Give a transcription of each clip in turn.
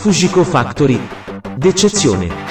Fujiko Factory. D'eccezione.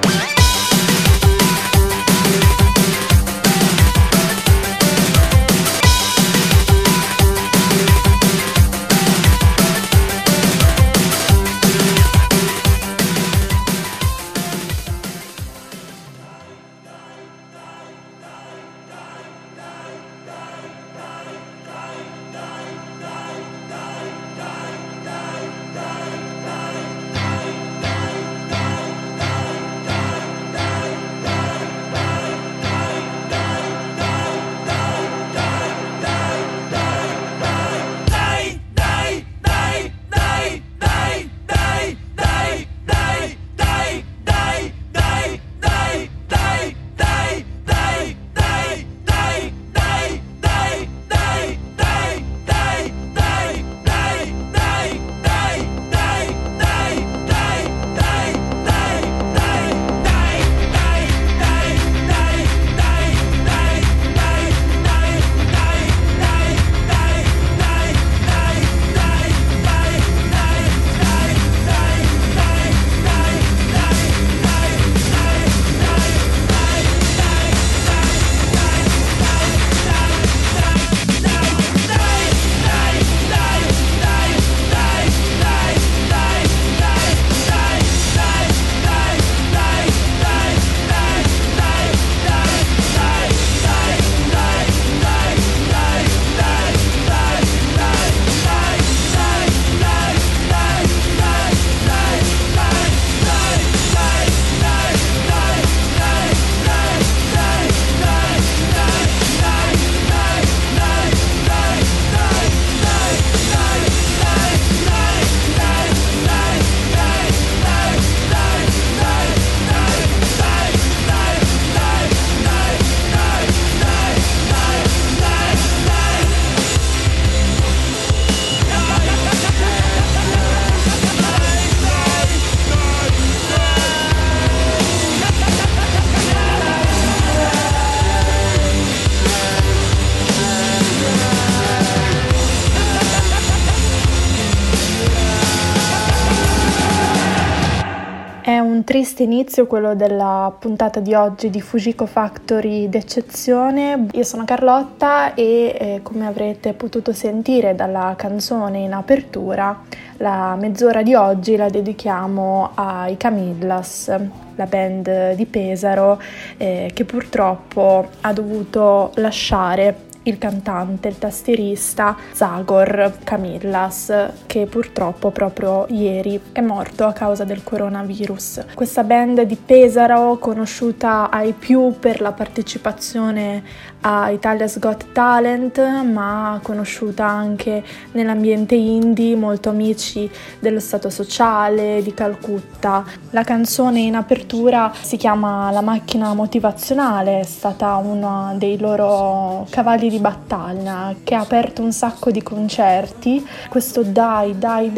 È un triste inizio quello della puntata di oggi di Fujiko Factory d'eccezione. Io sono Carlotta e come avrete potuto sentire dalla canzone in apertura, la mezz'ora di oggi la dedichiamo ai Camillas, la band di Pesaro che purtroppo ha dovuto lasciare il cantante, il tastierista Zagor Camillas, che purtroppo proprio ieri è morto a causa del coronavirus. Questa band di Pesaro, conosciuta ai più per la partecipazione a Italia's Got Talent, ma conosciuta anche nell'ambiente indie, molto amici dello Stato Sociale, di Calcutta. La canzone in apertura si chiama La macchina motivazionale, è stata uno dei loro cavalli di battaglia che ha aperto un sacco di concerti. Questo dai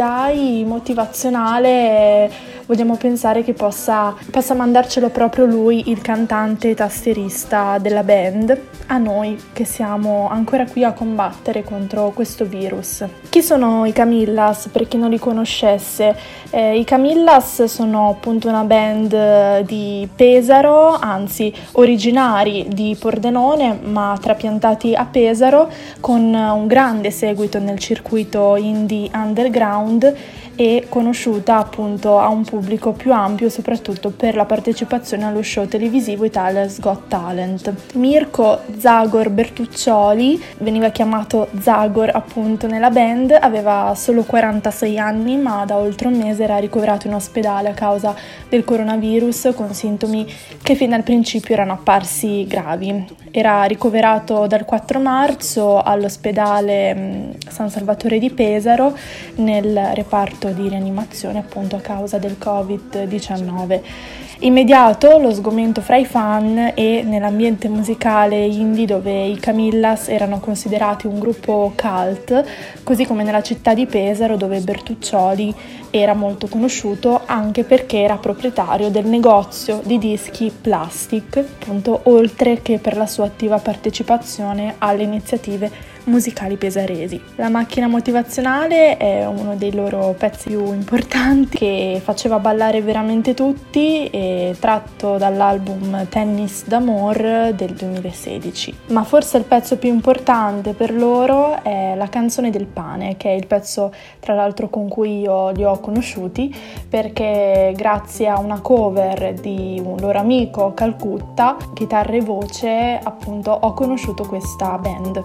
motivazionale, vogliamo pensare che possa mandarcelo proprio lui, il cantante e tastierista della band, a noi che siamo ancora qui a combattere contro questo virus. Chi sono i Camillas, per chi non li conoscesse? I Camillas sono appunto una band di Pesaro, anzi originari di Pordenone ma trapiantati a Pesaro, con un grande seguito nel circuito indie underground e conosciuta appunto a un pubblico più ampio soprattutto per la partecipazione allo show televisivo Italia's Got Talent. Mirko Zagor Bertuccioli, veniva chiamato Zagor appunto nella band, aveva solo 46 anni ma da oltre un mese era ricoverato in ospedale a causa del coronavirus con sintomi che fin dal principio erano apparsi gravi. Era ricoverato dal 4 marzo all'ospedale San Salvatore di Pesaro nel reparto di rianimazione appunto a causa del Covid-19. Immediato lo sgomento fra i fan e nell'ambiente musicale indie, dove i Camillas erano considerati un gruppo cult, così come nella città di Pesaro, dove Bertuccioli era molto conosciuto anche perché era proprietario del negozio di dischi Plastic, appunto, oltre che per la sua attiva partecipazione alle iniziative musicali pesaresi. La macchina motivazionale è uno dei loro pezzi più importanti che faceva ballare veramente tutti, e tratto dall'album Tennis d'Amour del 2016. Ma forse il pezzo più importante per loro è La canzone del pane, che è il pezzo tra l'altro con cui io li ho conosciuti, perché grazie a una cover di un loro amico, Calcutta, chitarra e voce, appunto ho conosciuto questa band.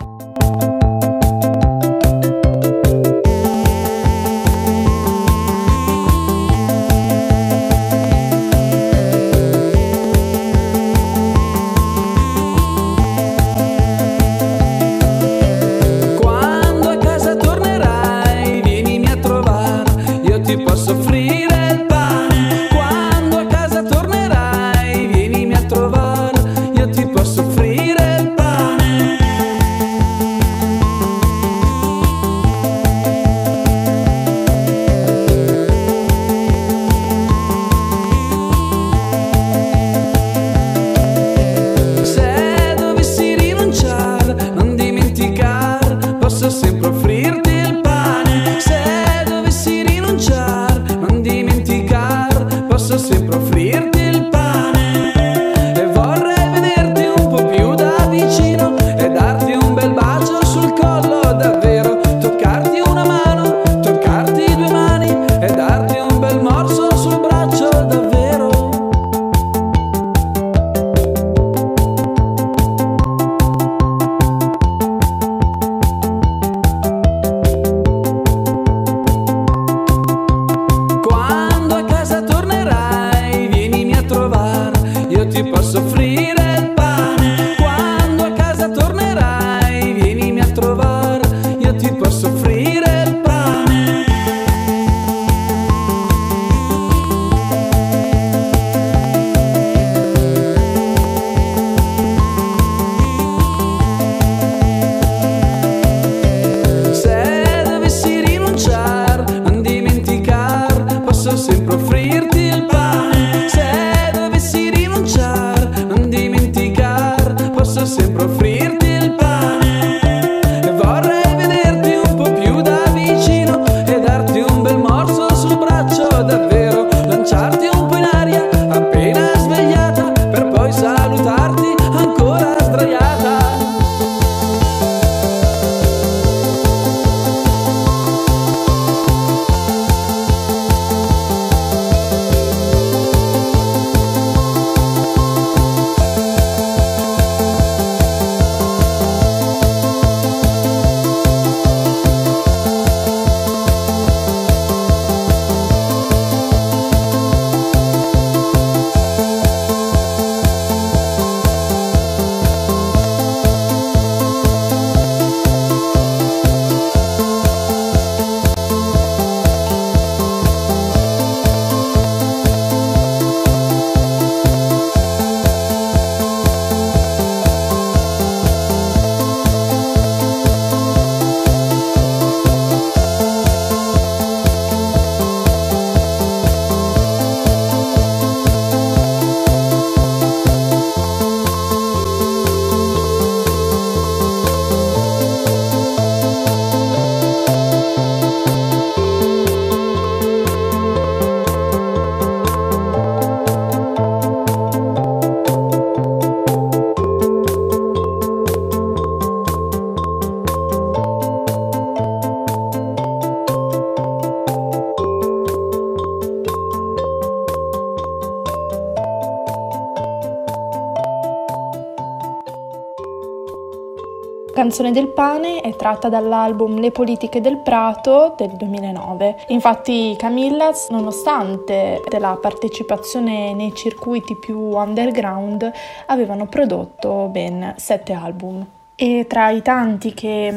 Canzone del pane è tratta dall'album Le politiche del Prato del 2009. Infatti Camillaz, nonostante la partecipazione nei circuiti più underground, avevano prodotto ben 7 album. E tra i tanti che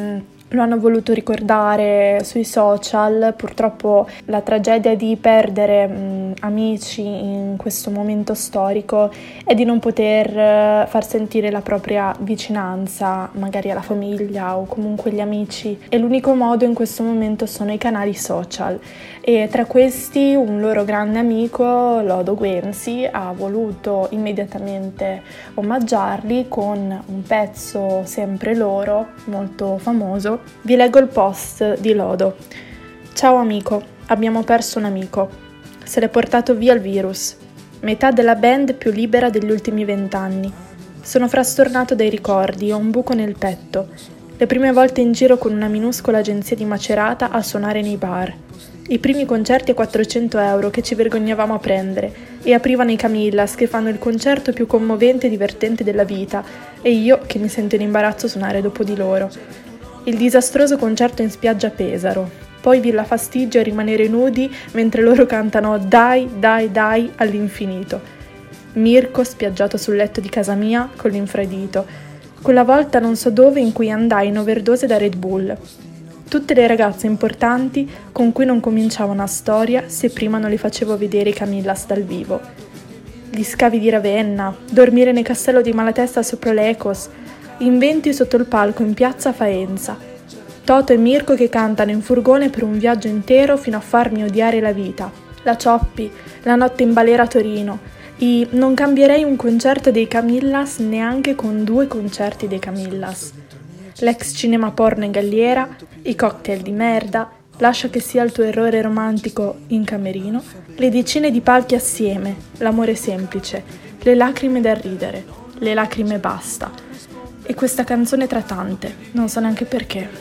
lo hanno voluto ricordare sui social. Purtroppo la tragedia di perdere amici in questo momento storico è di non poter far sentire la propria vicinanza, magari alla famiglia o comunque gli amici, e l'unico modo in questo momento sono i canali social, e tra questi un loro grande amico, Lodo Guenzi, ha voluto immediatamente omaggiarli con un pezzo sempre loro, molto famoso. Vi leggo il post di Lodo. Ciao amico, abbiamo perso un amico. Se l'è portato via il virus. Metà della band più libera degli ultimi 20 anni. Sono frastornato dai ricordi, ho un buco nel petto. Le prime volte in giro con una minuscola agenzia di Macerata a suonare nei bar. I primi concerti a 400 euro che ci vergognavamo a prendere, e aprivano i Camillas che fanno il concerto più commovente e divertente della vita, e io che mi sento in imbarazzo suonare dopo di loro. Il disastroso concerto in spiaggia a Pesaro, poi Villa Fastigio a rimanere nudi mentre loro cantano Dai, dai, dai all'infinito. Mirko spiaggiato sul letto di casa mia con l'infradito. Quella volta non so dove in cui andai in overdose da Red Bull. Tutte le ragazze importanti con cui non cominciavo una storia se prima non li facevo vedere i Camillas dal vivo. Gli scavi di Ravenna, dormire nel castello di Malatesta sopra l'Ecos, inventi sotto il palco in piazza Faenza. Toto e Mirko che cantano in furgone per un viaggio intero fino a farmi odiare la vita. La Cioppi, la notte in balera a Torino. Non cambierei un concerto dei Camillas neanche con 2 concerti dei Camillas. L'ex cinema porno in Galliera, i cocktail di merda, lascia che sia il tuo errore romantico in camerino, le decine di palchi assieme, l'amore semplice, le lacrime da ridere, le lacrime basta. E questa canzone tra tante, non so neanche perché.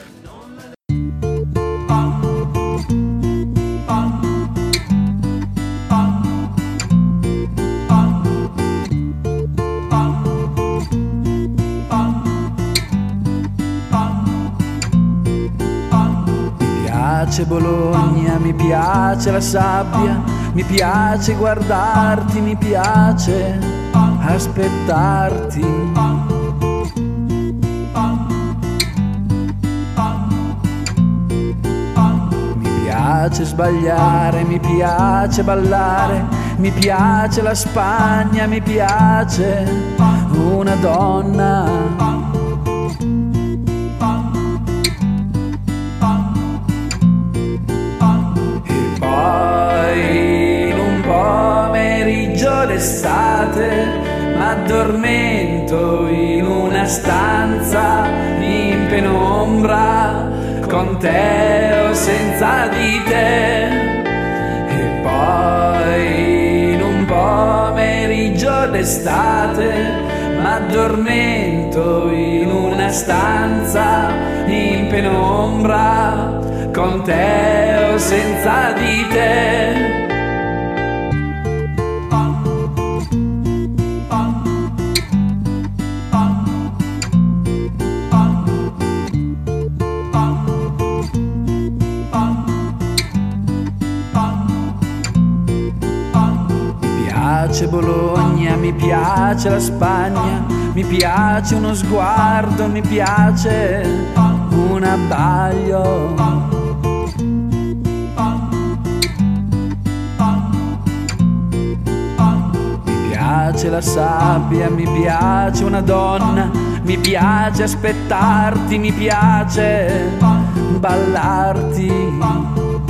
Mi piace Bologna, mi piace la sabbia, mi piace guardarti, mi piace aspettarti. Mi piace sbagliare, mi piace ballare, mi piace la Spagna, mi piace una donna. D'estate m'addormento in una stanza in penombra con te o senza di te, e poi in un pomeriggio d'estate m'addormento in una stanza in penombra con te o senza di te. Mi piace Bologna, mi piace la Spagna, mi piace uno sguardo, mi piace un abbaglio. Mi piace la sabbia, mi piace una donna, mi piace aspettarti, mi piace ballarti.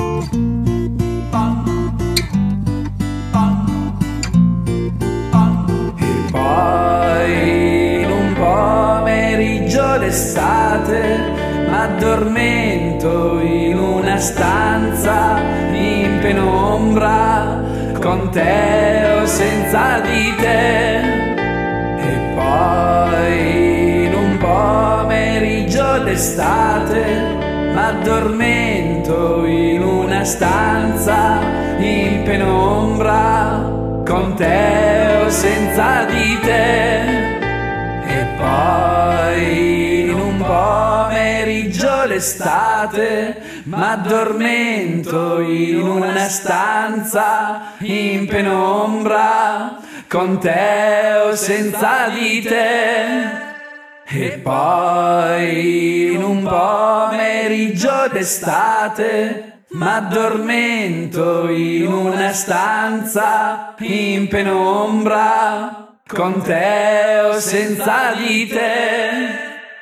D'estate m'addormento in una stanza in penombra con te o senza di te, e poi in un pomeriggio d'estate m'addormento in una stanza in penombra con te o senza di te, e poi pomeriggio l'estate m'addormento in una stanza in penombra con te o senza di te, E poi in un pomeriggio d'estate m'addormento in una stanza in penombra, con te o senza di te.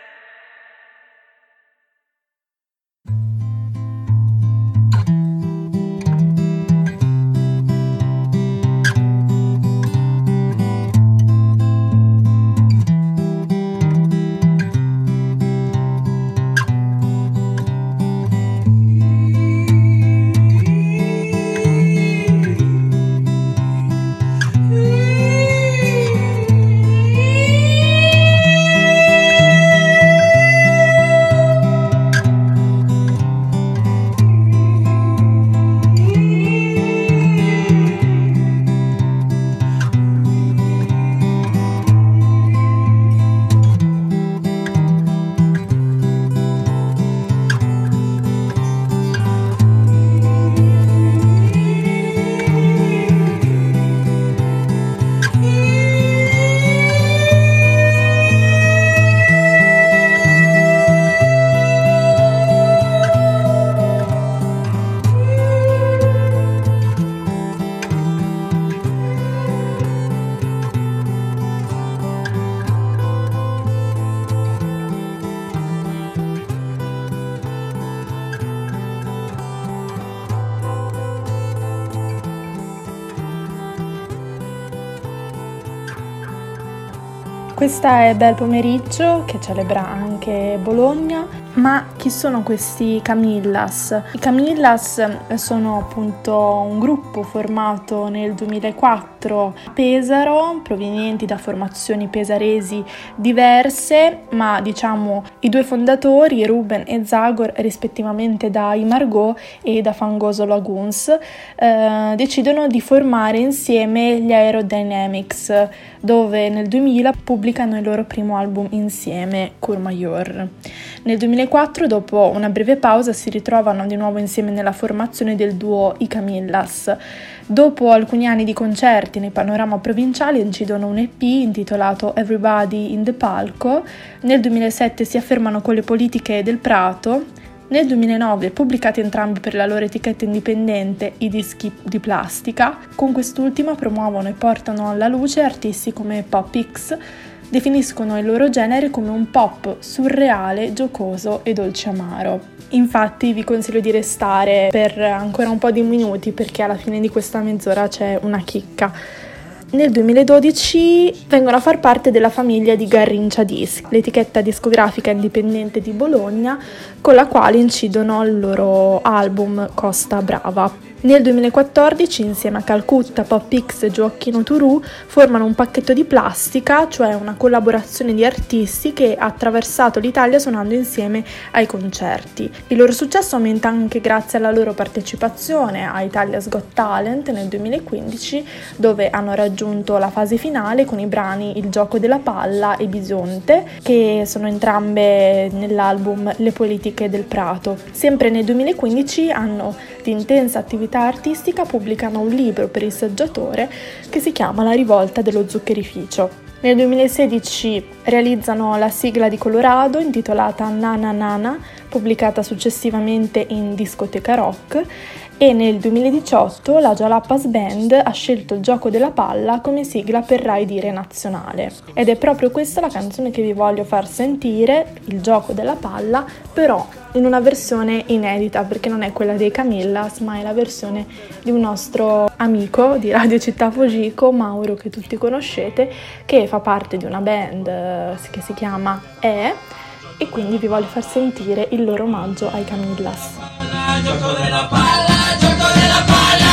Questa è Bel Pomeriggio, che celebra anche Bologna. Ma chi sono questi Camillas? I Camillas sono appunto un gruppo formato nel 2004 a Pesaro, provenienti da formazioni pesaresi diverse, ma diciamo i due fondatori, Ruben e Zagor, rispettivamente da I Margaux e da Fangoso Lagoons, decidono di formare insieme gli Aerodynamics, dove nel 2000 pubblicano il loro primo album insieme, Courmayeur. Nel 2004, dopo una breve pausa, si ritrovano di nuovo insieme nella formazione del duo I Camillas. Dopo alcuni anni di concerti nei panorama provinciali incidono un EP intitolato Everybody in the Palco. Nel 2007 si affermano con le politiche del Prato. Nel 2009, pubblicati entrambi per la loro etichetta indipendente, i dischi di Plastica, con quest'ultima promuovono e portano alla luce artisti come Pop X. Definiscono il loro genere come un pop surreale, giocoso e dolce amaro. Infatti vi consiglio di restare per ancora un po' di minuti, perché alla fine di questa mezz'ora c'è una chicca. Nel 2012 vengono a far parte della famiglia di Garrincia Disc, l'etichetta discografica indipendente di Bologna, con la quale incidono il loro album Costa Brava. Nel 2014, insieme a Calcutta, Pop X e Gioacchino Turù, formano un pacchetto di Plastica, cioè una collaborazione di artisti che ha attraversato l'Italia suonando insieme ai concerti. Il loro successo aumenta anche grazie alla loro partecipazione a Italia's Got Talent nel 2015, dove hanno raggiunto la fase finale con i brani Il gioco della palla e Bisonte, che sono entrambe nell'album Le politiche del Prato. Sempre nel 2015 hanno di intensa attività artistica, pubblicano un libro per il saggiatore che si chiama La rivolta dello zuccherificio. Nel 2016 realizzano la sigla di Colorado intitolata Nana Nana, pubblicata successivamente in Discoteca Rock, e nel 2018 la Jalapas Band ha scelto Il gioco della palla come sigla per Rai Dire Nazionale. Ed è proprio questa la canzone che vi voglio far sentire, Il gioco della palla, però in una versione inedita, perché non è quella dei Camillas, ma è la versione di un nostro amico di Radio Città Fogico, Mauro, che tutti conoscete, che fa parte di una band che si chiama e quindi vi voglio far sentire il loro omaggio ai Camillas. Gioco della palla, gioco della palla.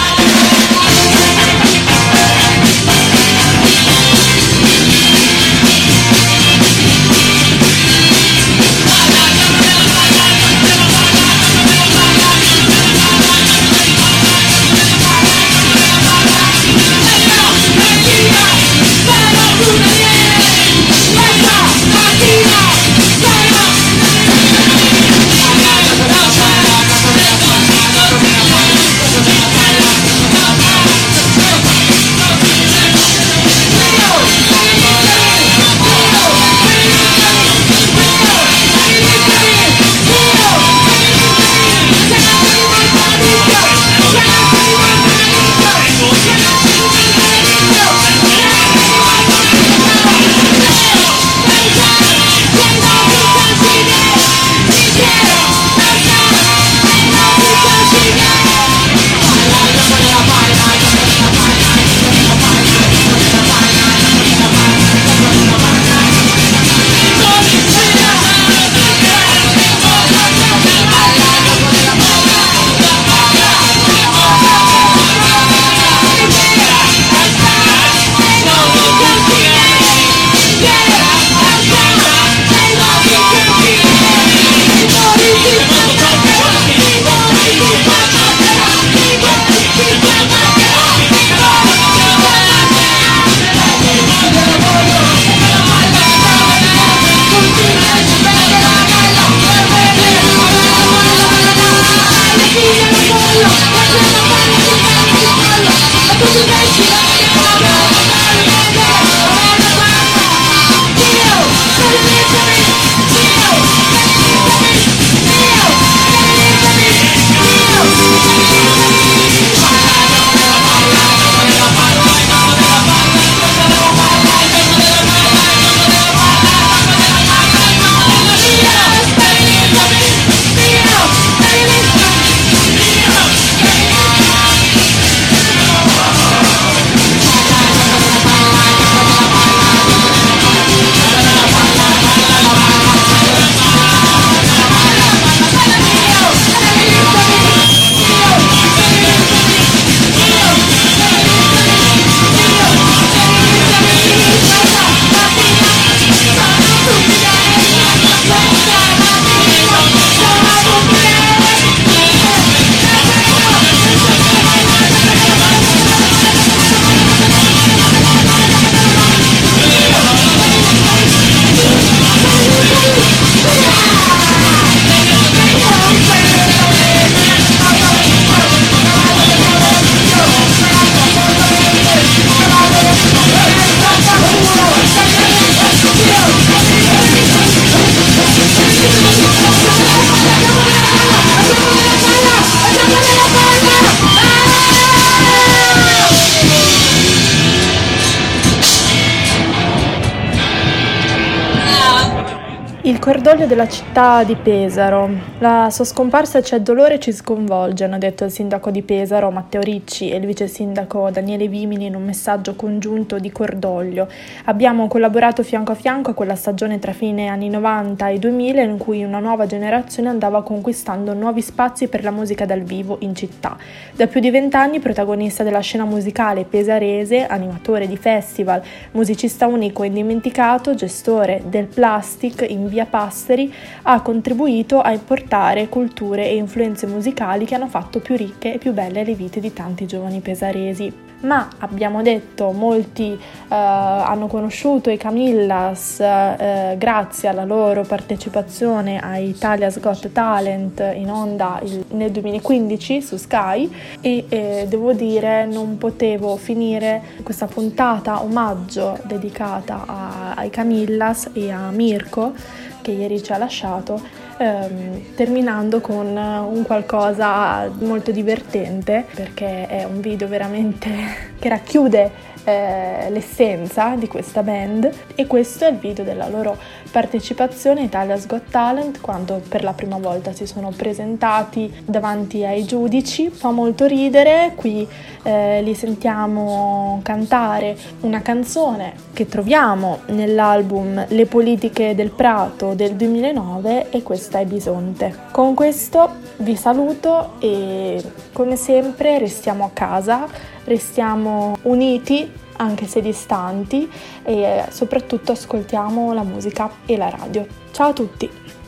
Il cordoglio della città di Pesaro. La sua scomparsa c'è dolore e ci sconvolge, hanno detto il sindaco di Pesaro Matteo Ricci e il vice sindaco Daniele Vimini in un messaggio congiunto di cordoglio. Abbiamo collaborato fianco a fianco a quella stagione tra fine anni 90 e 2000 in cui una nuova generazione andava conquistando nuovi spazi per la musica dal vivo in città. Da più di 20 anni protagonista della scena musicale pesarese, animatore di festival, musicista unico e indimenticato, gestore del Plastic in via Passeri, ha contribuito a importare culture e influenze musicali che hanno fatto più ricche e più belle le vite di tanti giovani pesaresi. Ma abbiamo detto, molti hanno conosciuto i Camillas grazie alla loro partecipazione a Italia's Got Talent in onda nel 2015 su Sky e devo dire non potevo finire questa puntata omaggio dedicata ai Camillas e a Mirko che ieri ci ha lasciato terminando con un qualcosa molto divertente perché è un video veramente che racchiude l'essenza di questa band e questo è il video della loro partecipazione a Italia's Got Talent quando per la prima volta si sono presentati davanti ai giudici. Fa molto ridere, qui li sentiamo cantare una canzone che troviamo nell'album Le politiche del Prato del 2009 e questa è Bisonte. Con questo vi saluto e come sempre restiamo a casa, restiamo uniti anche se distanti e soprattutto ascoltiamo la musica e la radio. Ciao a tutti!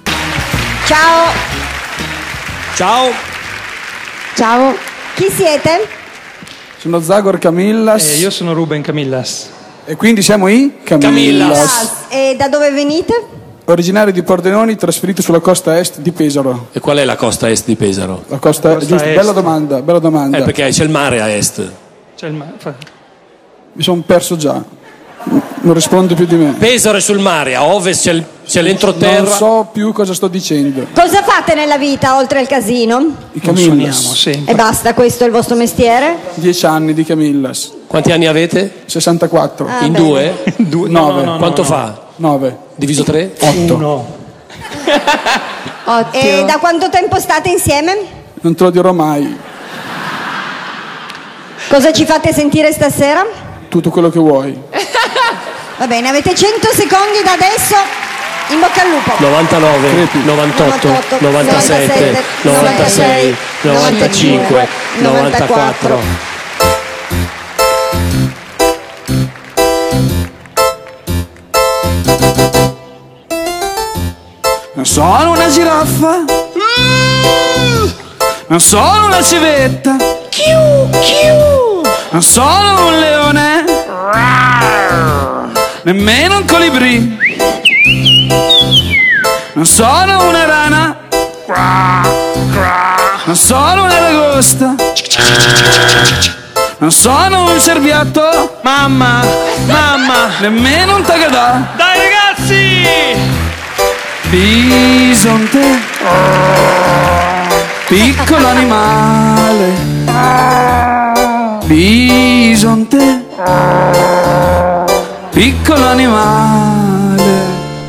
Ciao! Ciao! Ciao! Chi siete? Sono Zagor Camillas. Io sono Ruben Camillas. E quindi siamo i Camillas. E da dove venite? Originari di Pordenoni, trasferiti sulla costa est di Pesaro. E qual è la costa est di Pesaro? La costa giusto, est. Bella domanda. Perché c'è il mare a est. C'è il mare. Mi sono perso già. Non risponde più di me. Pesaro è sul mare, a ovest c'è l'entroterra. Non so più cosa sto dicendo. Cosa fate nella vita oltre al casino? I Camillas. E basta, questo è il vostro mestiere? 10 anni di Camillas. Quanti anni avete? 64. Ah, in bene. due? 9. No, quanto fa? 9. Diviso 3? 8. 1. E da quanto tempo state insieme? Non te lo dirò mai. Cosa ci fate sentire stasera? Tutto quello che vuoi. Va bene, avete 100 secondi da adesso. In bocca al lupo. 99, Crepi. 98, 97, 96, 95, 94. Non sono una giraffa. Non sono una civetta. Non sono un leone. Nemmeno un colibrì. Non sono una rana. Non sono un'aragosta. Non sono un cerbiatto. Mamma. Nemmeno un tagadà. Dai ragazzi! Bisonte. Piccolo animale. Bisonte. Piccolo animale.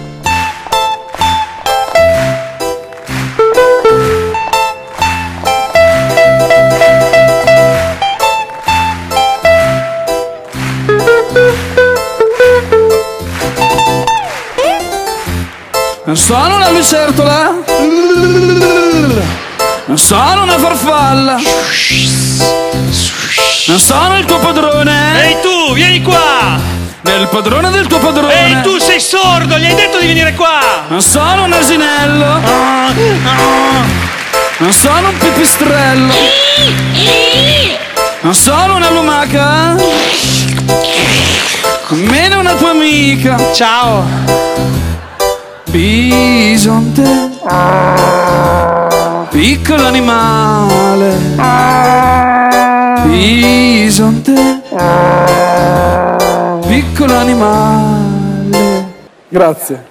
Non sono una lucertola. Non sono una farfalla. Non sono il tuo padrone. Ehi tu, vieni qua! Nel padrone del tuo padrone. Ehi tu sei sordo, gli hai detto di venire qua! Non sono un asinello. Non sono un pipistrello. Non sono una lumaca. Nemmeno una tua amica. Ciao! Bisonte. Piccolo animale. Bisonte. Piccolo animale. Grazie.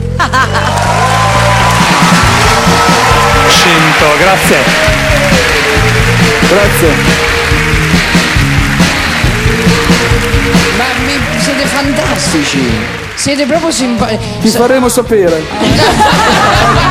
100, grazie. Grazie. Ma mi siete fatti fantastici. Siete proprio simpatici. Ti faremo sapere.